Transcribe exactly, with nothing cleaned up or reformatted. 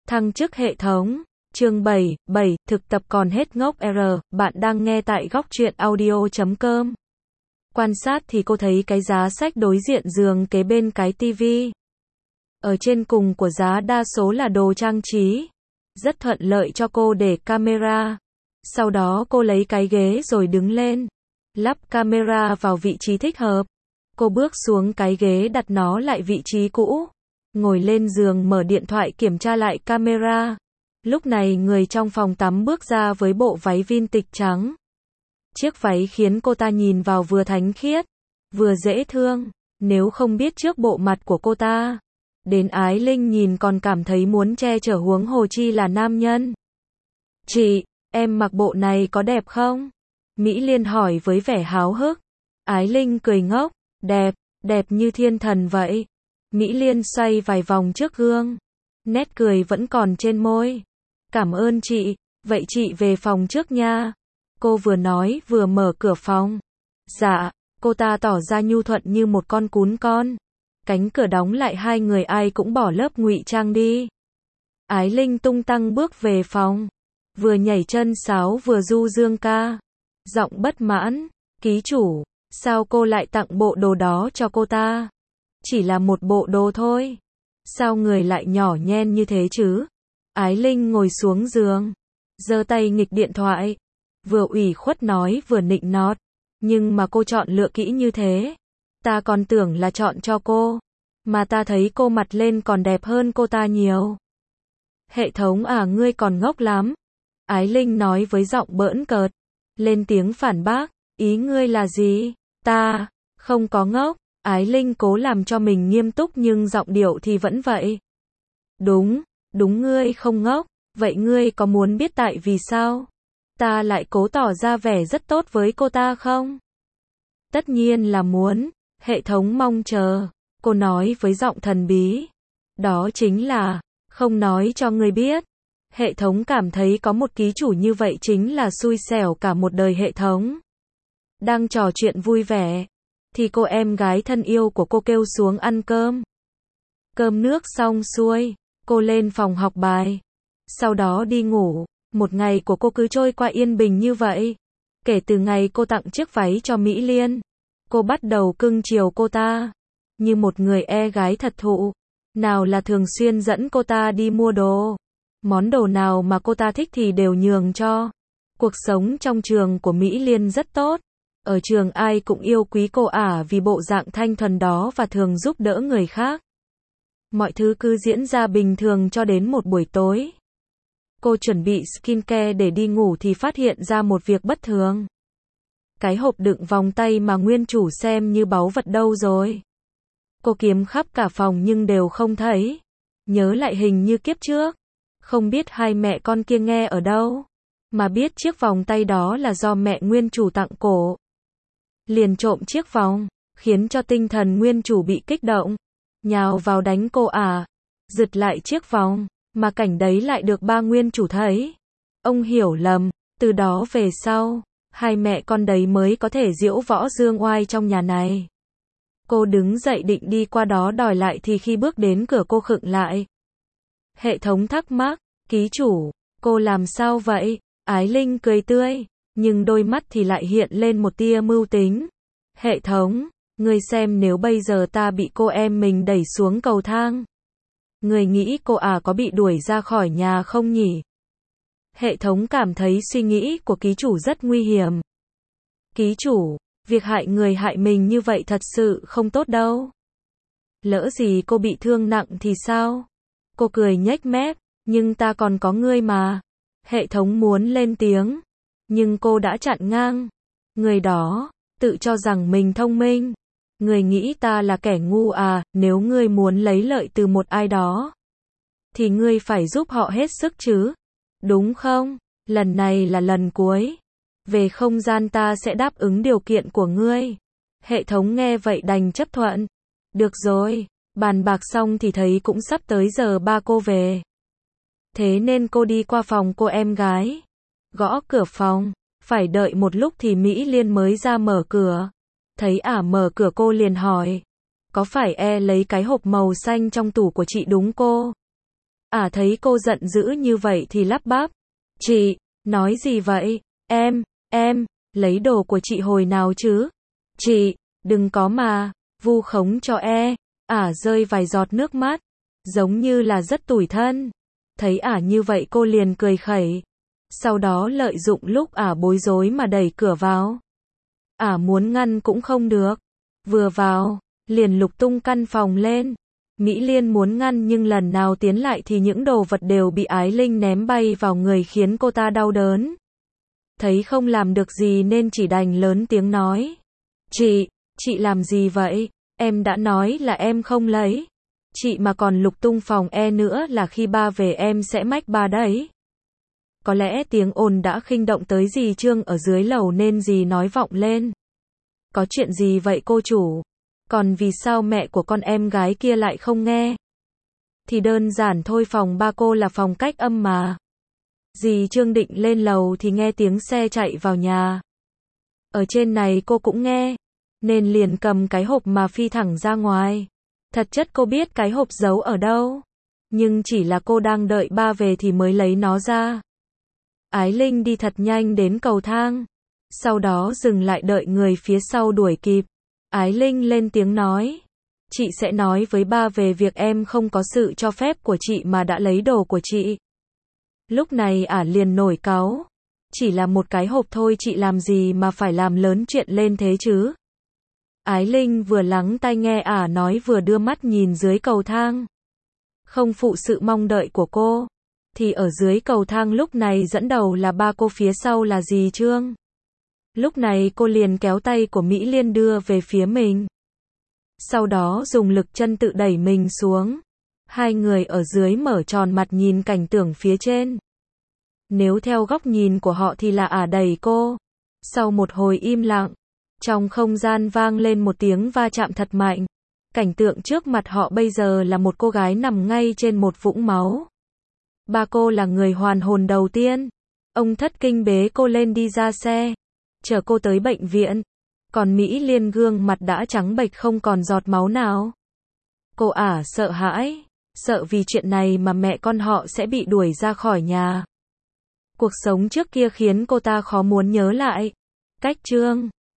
Thăng chức hệ thống. Chương bảy, bảy, thực tập còn hết ngốc R, bạn đang nghe tại góc truyện audio chấm com. Quan sát thì cô thấy cái giá sách đối diện giường kế bên cái tivi. Ở trên cùng của giá đa số là đồ trang trí. Rất thuận lợi cho cô để camera. Sau đó cô lấy cái ghế rồi đứng lên. Lắp camera vào vị trí thích hợp. Cô bước xuống cái ghế đặt nó lại vị trí cũ. Ngồi lên giường mở điện thoại kiểm tra lại camera. Lúc này người trong phòng tắm bước ra với bộ váy vintage trắng. Chiếc váy khiến cô ta nhìn vào vừa thánh khiết, vừa dễ thương. Nếu không biết trước bộ mặt của cô ta, đến Ái Linh nhìn còn cảm thấy muốn che chở huống hồ chi là nam nhân. Chị, em mặc bộ này có đẹp không? Mỹ Liên hỏi với vẻ háo hức. Ái Linh cười ngốc, đẹp, đẹp như thiên thần vậy. Mỹ Liên xoay vài vòng trước gương. Nét cười vẫn còn trên môi. Cảm ơn chị, vậy chị về phòng trước nha. Cô vừa nói vừa mở cửa phòng. Dạ, cô ta tỏ ra nhu thuận như một con cún con. Cánh cửa đóng lại hai người ai cũng bỏ lớp ngụy trang đi. Ái Linh tung tăng bước về phòng. Vừa nhảy chân sáo vừa du dương ca. Giọng bất mãn, ký chủ, sao cô lại tặng bộ đồ đó cho cô ta? Chỉ là một bộ đồ thôi. Sao người lại nhỏ nhen như thế chứ? Ái Linh ngồi xuống giường, giơ tay nghịch điện thoại, vừa ủy khuất nói vừa nịnh nọt. Nhưng mà cô chọn lựa kỹ như thế, ta còn tưởng là chọn cho cô, mà ta thấy cô mặt lên còn đẹp hơn cô ta nhiều. Hệ thống à, ngươi còn ngốc lắm. Ái Linh nói với giọng bỡn cợt, lên tiếng phản bác, ý ngươi là gì? Ta không có ngốc. Ái Linh cố làm cho mình nghiêm túc nhưng giọng điệu thì vẫn vậy. Đúng, đúng ngươi không ngốc, vậy ngươi có muốn biết tại vì sao ta lại cố tỏ ra vẻ rất tốt với cô ta không? Tất nhiên là muốn, hệ thống mong chờ, cô nói với giọng thần bí. Đó chính là, không nói cho ngươi biết. Hệ thống cảm thấy có một ký chủ như vậy chính là xui xẻo cả một đời hệ thống. Đang trò chuyện vui vẻ, thì cô em gái thân yêu của cô kêu xuống ăn cơm. Cơm nước xong xuôi, cô lên phòng học bài. Sau đó đi ngủ. Một ngày của cô cứ trôi qua yên bình như vậy. Kể từ ngày cô tặng chiếc váy cho Mỹ Liên, cô bắt đầu cưng chiều cô ta như một người e gái thật thụ. Nào là thường xuyên dẫn cô ta đi mua đồ. Món đồ nào mà cô ta thích thì đều nhường cho. Cuộc sống trong trường của Mỹ Liên rất tốt. Ở trường ai cũng yêu quý cô ả vì bộ dạng thanh thuần đó và thường giúp đỡ người khác. Mọi thứ cứ diễn ra bình thường cho đến một buổi tối. Cô chuẩn bị skincare để đi ngủ thì phát hiện ra một việc bất thường. Cái hộp đựng vòng tay mà nguyên chủ xem như báu vật đâu rồi? Cô kiếm khắp cả phòng nhưng đều không thấy. Nhớ lại hình như kiếp trước. Không biết hai mẹ con kia nghe ở đâu, mà biết chiếc vòng tay đó là do mẹ nguyên chủ tặng cổ. Liền trộm chiếc vòng, khiến cho tinh thần nguyên chủ bị kích động. Nhào vào đánh cô à. Giật lại chiếc vòng, mà cảnh đấy lại được ba nguyên chủ thấy. Ông hiểu lầm, từ đó về sau, hai mẹ con đấy mới có thể diễu võ dương oai trong nhà này. Cô đứng dậy định đi qua đó đòi lại thì khi bước đến cửa cô khựng lại. Hệ thống thắc mắc, ký chủ, cô làm sao vậy? Ái Linh cười tươi, nhưng đôi mắt thì lại hiện lên một tia mưu tính. Hệ thống, ngươi xem nếu bây giờ ta bị cô em mình đẩy xuống cầu thang, ngươi nghĩ cô à có bị đuổi ra khỏi nhà không nhỉ? Hệ thống cảm thấy suy nghĩ của ký chủ rất nguy hiểm. Ký chủ, việc hại người hại mình như vậy thật sự không tốt đâu. Lỡ gì cô bị thương nặng thì sao? Cô cười nhếch mép, nhưng ta còn có ngươi mà. Hệ thống muốn lên tiếng, nhưng cô đã chặn ngang. Người đó tự cho rằng mình thông minh. Người nghĩ ta là kẻ ngu à? Nếu ngươi muốn lấy lợi từ một ai đó, thì ngươi phải giúp họ hết sức chứ, đúng không? Lần này là lần cuối. Về không gian ta sẽ đáp ứng điều kiện của ngươi. Hệ thống nghe vậy đành chấp thuận. Được rồi, bàn bạc xong thì thấy cũng sắp tới giờ ba cô về. Thế nên cô đi qua phòng cô em gái. Gõ cửa phòng. Phải đợi một lúc thì Mỹ Liên mới ra mở cửa. Thấy ả mở cửa cô liền hỏi. Có phải e lấy cái hộp màu xanh trong tủ của chị đúng cô? Ả thấy cô giận dữ như vậy thì lắp bắp. Chị, nói gì vậy? Em, em, lấy đồ của chị hồi nào chứ? Chị, đừng có mà, vu khống cho e. Ả rơi vài giọt nước mắt, giống như là rất tủi thân. Thấy Ả như vậy cô liền cười khẩy. Sau đó lợi dụng lúc Ả bối rối mà đẩy cửa vào. Ả muốn ngăn cũng không được. Vừa vào, liền lục tung căn phòng lên. Mỹ Liên muốn ngăn nhưng lần nào tiến lại thì những đồ vật đều bị Ái Linh ném bay vào người khiến cô ta đau đớn. Thấy không làm được gì nên chỉ đành lớn tiếng nói. Chị, chị làm gì vậy? Em đã nói là em không lấy. Chị mà còn lục tung phòng e nữa là khi ba về em sẽ mách ba đấy. Có lẽ tiếng ồn đã khinh động tới dì Trương ở dưới lầu nên dì nói vọng lên. Có chuyện gì vậy cô chủ? Còn vì sao mẹ của con em gái kia lại không nghe? Thì đơn giản thôi, phòng ba cô là phòng cách âm mà. Dì Trương định lên lầu thì nghe tiếng xe chạy vào nhà. Ở trên này cô cũng nghe, nên liền cầm cái hộp mà phi thẳng ra ngoài. Thật chất cô biết cái hộp giấu ở đâu, nhưng chỉ là cô đang đợi ba về thì mới lấy nó ra. Ái Linh đi thật nhanh đến cầu thang, sau đó dừng lại đợi người phía sau đuổi kịp. Ái Linh lên tiếng nói, chị sẽ nói với ba về việc em không có sự cho phép của chị mà đã lấy đồ của chị. Lúc này Ả liền nổi cáu, chỉ là một cái hộp thôi chị làm gì mà phải làm lớn chuyện lên thế chứ? Ái Linh vừa lắng tai nghe Ả nói vừa đưa mắt nhìn dưới cầu thang. Không phụ sự mong đợi của cô, thì ở dưới cầu thang lúc này dẫn đầu là ba cô, phía sau là dì Trương. Lúc này cô liền kéo tay của Mỹ Liên đưa về phía mình. Sau đó dùng lực chân tự đẩy mình xuống. Hai người ở dưới mở tròn mặt nhìn cảnh tượng phía trên. Nếu theo góc nhìn của họ thì là Ả đẩy cô. Sau một hồi im lặng, trong không gian vang lên một tiếng va chạm thật mạnh. Cảnh tượng trước mặt họ bây giờ là một cô gái nằm ngay trên một vũng máu. Ba cô là người hoàn hồn đầu tiên. Ông thất kinh bế cô lên đi ra xe, chở cô tới bệnh viện. Còn Mỹ Liên gương mặt đã trắng bệch không còn giọt máu nào. Cô Ả sợ hãi, sợ vì chuyện này mà mẹ con họ sẽ bị đuổi ra khỏi nhà. Cuộc sống trước kia khiến cô ta khó muốn nhớ lại. Cách Trương